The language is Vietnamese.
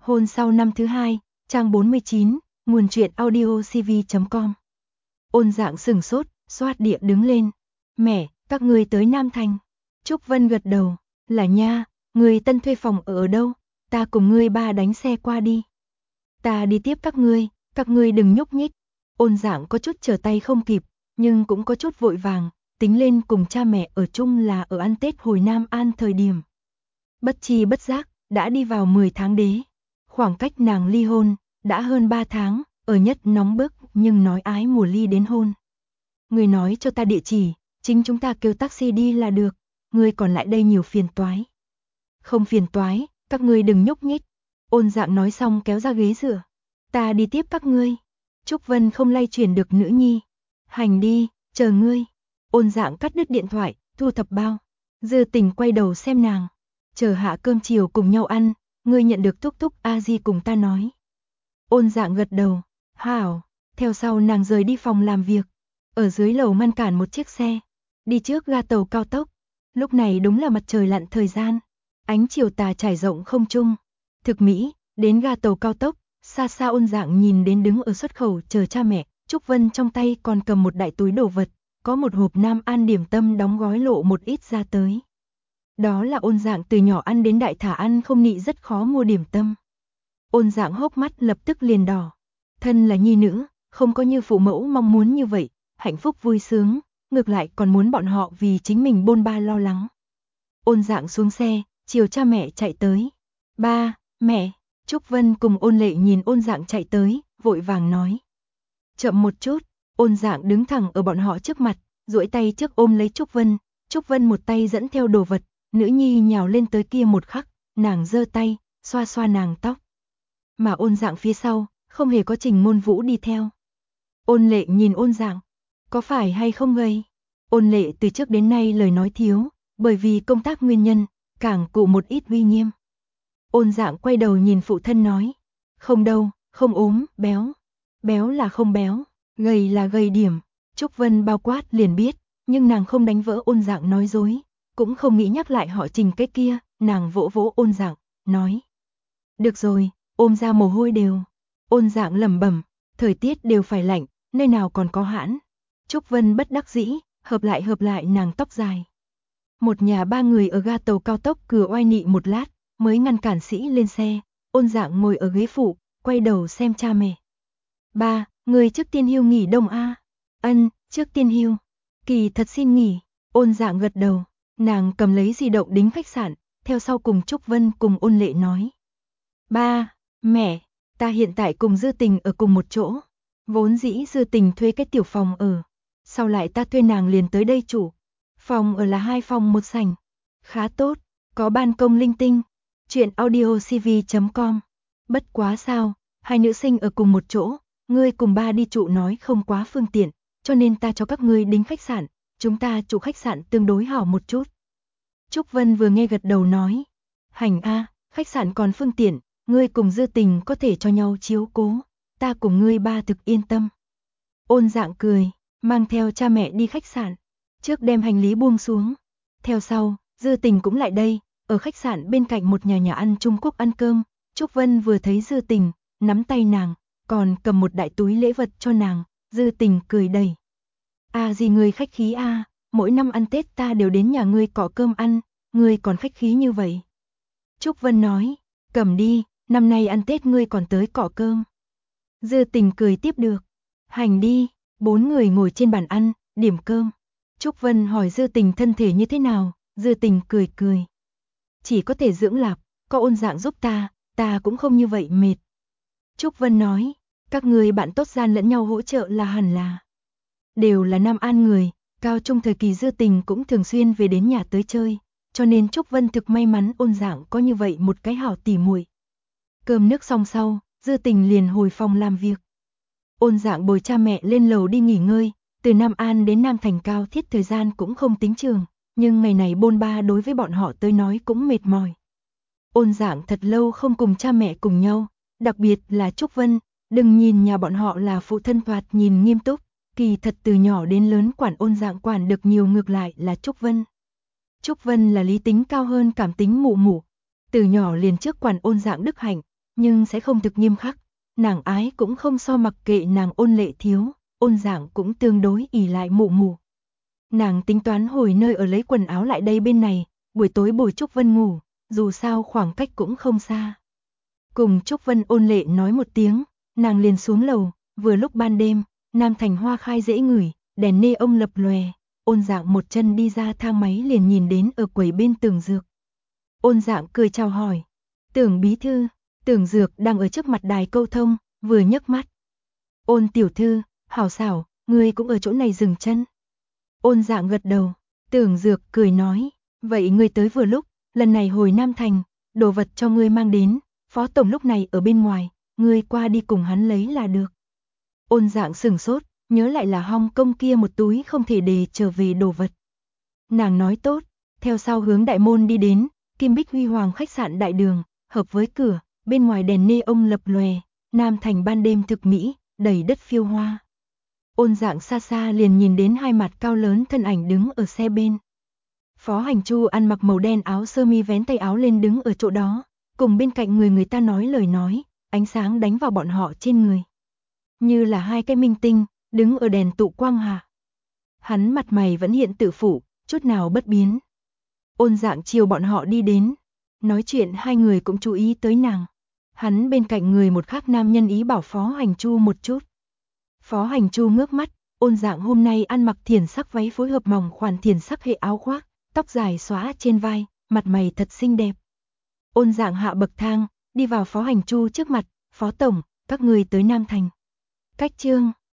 Hôn sau năm thứ hai, trang 49, nguồn truyện audio cv.com. Ôn Dạng sừng sốt, xoát địa đứng lên. Mẹ, các ngươi tới Nam Thành. Trúc Vân gật đầu, là nha, người tân thuê phòng ở đâu, ta cùng ngươi ba đánh xe qua đi. Ta đi tiếp các ngươi đừng nhúc nhích. Ôn Dạng có chút trở tay không kịp, nhưng cũng có chút vội vàng, tính lên cùng cha mẹ ở chung là ở ăn Tết hồi Nam An thời điểm. Bất chi bất giác, đã đi vào 10 tháng đế. Khoảng cách nàng ly hôn, đã hơn 3 tháng, ở nhất nóng bức nhưng nói ái mùa ly đến hôn. Người nói cho ta địa chỉ, chính chúng ta kêu taxi đi là được, người còn lại đây nhiều phiền toái. Không phiền toái, các ngươi đừng nhúc nhích. Ôn Dạng nói xong kéo ra ghế dựa. Ta đi tiếp các ngươi. Trúc Vân không lay chuyển được nữ nhi. Hành đi, chờ ngươi. Ôn Dạng cắt đứt điện thoại, thu thập bao. Dư Tình quay đầu xem nàng. Chờ hạ cơm chiều cùng nhau ăn, ngươi nhận được thúc thúc a di cùng ta nói. Ôn Dạng gật đầu, hảo, theo sau nàng rời đi phòng làm việc. Ở dưới lầu ngăn cản một chiếc xe, đi trước ga tàu cao tốc. Lúc này đúng là mặt trời lặn thời gian, ánh chiều tà trải rộng không trung. Thực mỹ, đến ga tàu cao tốc, xa xa Ôn Dạng nhìn đến đứng ở xuất khẩu chờ cha mẹ, Trúc Vân trong tay còn cầm một đại túi đồ vật, có một hộp Nam An điểm tâm đóng gói lộ một ít ra tới. Đó là Ôn Dạng từ nhỏ ăn đến đại thả ăn không nị rất khó mua điểm tâm. Ôn Dạng hốc mắt lập tức liền đỏ. Thân là nhi nữ, không có như phụ mẫu mong muốn như vậy, hạnh phúc vui sướng, ngược lại còn muốn bọn họ vì chính mình bôn ba lo lắng. Ôn Dạng xuống xe, chiều cha mẹ chạy tới. Ba, mẹ, Trúc Vân cùng Ôn Lệ nhìn Ôn Dạng chạy tới, vội vàng nói. Chậm một chút, Ôn Dạng đứng thẳng ở bọn họ trước mặt, duỗi tay trước ôm lấy Trúc Vân. Trúc Vân một tay dẫn theo đồ vật, nữ nhi nhào lên tới kia một khắc, nàng giơ tay, xoa xoa nàng tóc. Mà Ôn Dạng phía sau, không hề có Trình Môn Vũ đi theo. Ôn Lệ nhìn Ôn Dạng, có phải hay không gầy? Ôn Lệ từ trước đến nay lời nói thiếu, bởi vì công tác nguyên nhân, càng cụ một ít uy nghiêm. Ôn Dạng quay đầu nhìn phụ thân nói, không đâu, không ốm, béo. Béo là không béo, gầy là gầy điểm. Trúc Vân bao quát liền biết, nhưng nàng không đánh vỡ Ôn Dạng nói dối, cũng không nghĩ nhắc lại họ Trình cái kia, nàng vỗ vỗ Ôn Dạng, nói. Được rồi, ôm ra mồ hôi đều. Ôn Dạng lẩm bẩm, thời tiết đều phải lạnh, nơi nào còn có hãn. Trúc Vân bất đắc dĩ, hợp lại nàng tóc dài. Một nhà ba người ở ga tàu cao tốc cửa oai nị một lát, mới ngăn cản sĩ lên xe. Ôn Dạng ngồi ở ghế phụ, quay đầu xem cha mẹ. Ba, người trước tiên hưu nghỉ đông a? Ân, trước tiên hưu. Kỳ thật xin nghỉ. Ôn Dạng gật đầu, nàng cầm lấy di động đính khách sạn, theo sau cùng Trúc Vân cùng Ôn Lệ nói. Ba, mẹ, ta hiện tại cùng Dư Tình ở cùng một chỗ. Vốn dĩ Dư Tình thuê cái tiểu phòng ở, sau lại ta thuê nàng liền tới đây chủ. Phòng ở là 2 phòng 1 sảnh, khá tốt, có ban công linh tinh. Chuyện audio cv.com. Bất quá sao, hai nữ sinh ở cùng một chỗ, ngươi cùng ba đi trụ nói không quá phương tiện, cho nên ta cho các ngươi đính khách sạn, chúng ta trụ khách sạn tương đối hảo một chút. Trúc Vân vừa nghe gật đầu nói, hành a, khách sạn còn phương tiện, ngươi cùng Dư Tình có thể cho nhau chiếu cố, ta cùng ngươi ba thực yên tâm. Ôn Dạng cười, mang theo cha mẹ đi khách sạn, trước đem hành lý buông xuống. Theo sau, Dư Tình cũng lại đây, ở khách sạn bên cạnh một nhà ăn Trung Quốc ăn cơm. Trúc Vân vừa thấy Dư Tình, nắm tay nàng, còn cầm một đại túi lễ vật cho nàng. Dư Tình cười đầy. À gì ngươi khách khí a, mỗi năm ăn Tết ta đều đến nhà ngươi cọ cơm ăn, ngươi còn khách khí như vậy. Trúc Vân nói, cầm đi, năm nay ăn Tết ngươi còn tới cọ cơm. Dư Tình cười tiếp được. Hành đi, 4 người ngồi trên bàn ăn, điểm cơm. Trúc Vân hỏi Dư Tình thân thể như thế nào, Dư Tình cười cười. Chỉ có thể dưỡng lạp, có Ôn Dạng giúp ta cũng không như vậy mệt. Trúc Vân nói, các người bạn tốt gian lẫn nhau hỗ trợ là hẳn là. Đều là Nam An người, cao trung thời kỳ Dư Tình cũng thường xuyên về đến nhà tới chơi, cho nên Trúc Vân thực may mắn Ôn Dạng có như vậy một cái hảo tỉ muội. Cơm nước xong sau, Dư Tình liền hồi phòng làm việc. Ôn Dạng bồi cha mẹ lên lầu đi nghỉ ngơi, từ Nam An đến Nam Thành cao thiết thời gian cũng không tính trường, nhưng ngày này bôn ba đối với bọn họ tới nói cũng mệt mỏi. Ôn Dạng thật lâu không cùng cha mẹ cùng nhau, đặc biệt là Trúc Vân, đừng nhìn nhà bọn họ là phụ thân thoạt nhìn nghiêm túc, kỳ thật từ nhỏ đến lớn quản Ôn Dạng quản được nhiều ngược lại là Trúc Vân. Trúc Vân là lý tính cao hơn cảm tính mụ mụ, từ nhỏ liền trước quản Ôn Dạng đức hạnh, nhưng sẽ không thực nghiêm khắc. Nàng ái cũng không so mặc kệ nàng Ôn Lệ thiếu, Ôn Dạng cũng tương đối ỷ lại Mụ Mụ. Nàng tính toán hồi nơi ở lấy quần áo lại đây bên này, buổi tối bồi Trúc Vân ngủ, dù sao khoảng cách cũng không xa. Cùng Trúc Vân Ôn Lệ nói một tiếng, nàng liền xuống lầu, vừa lúc ban đêm, Nam Thành hoa khai dễ ngửi, đèn nê ông lập lòe, Ôn Dạng một chân đi ra thang máy liền nhìn đến ở quầy bên Tưởng Dược. Ôn Dạng cười chào hỏi, Tưởng bí thư. Tưởng Dược đang ở trước mặt đài câu thông, vừa nhấc mắt. Ôn tiểu thư, hảo xảo, ngươi cũng ở chỗ này dừng chân. Ôn Dạng gật đầu, Tưởng Dược cười nói, vậy ngươi tới vừa lúc, lần này hồi Nam Thành, đồ vật cho ngươi mang đến, Phó Tổng lúc này ở bên ngoài, ngươi qua đi cùng hắn lấy là được. Ôn Dạng sửng sốt, nhớ lại là Hong Kong kia một túi không thể để trở về đồ vật. Nàng nói tốt, theo sau hướng đại môn đi đến, Kim Bích Huy Hoàng khách sạn đại đường, hợp với cửa, bên ngoài đèn nê ông lập lòe, Nam Thành ban đêm thực mỹ, đầy đất phiêu hoa. Ôn Dạng xa xa liền nhìn đến hai mặt cao lớn thân ảnh đứng ở xe bên. Phó Hành Chu ăn mặc màu đen áo sơ mi vén tay áo lên đứng ở chỗ đó, cùng bên cạnh người ta nói lời nói, ánh sáng đánh vào bọn họ trên người. Như là hai cái minh tinh, đứng ở đèn tụ quang hạ. Hắn mặt mày vẫn hiện tự phụ, chút nào bất biến. Ôn Dạng chiều bọn họ đi đến, nói chuyện hai người cũng chú ý tới nàng. Hắn bên cạnh người một khác nam nhân ý bảo Phó Hành Chu một chút. Phó Hành Chu ngước mắt, Ôn Dạng hôm nay ăn mặc thiển sắc váy phối hợp mỏng khoản thiển sắc hệ áo khoác, tóc dài xõa trên vai, mặt mày thật xinh đẹp. Ôn Dạng hạ bậc thang, đi vào Phó Hành Chu trước mặt, Phó Tổng, các người tới Nam Thành. Cách chương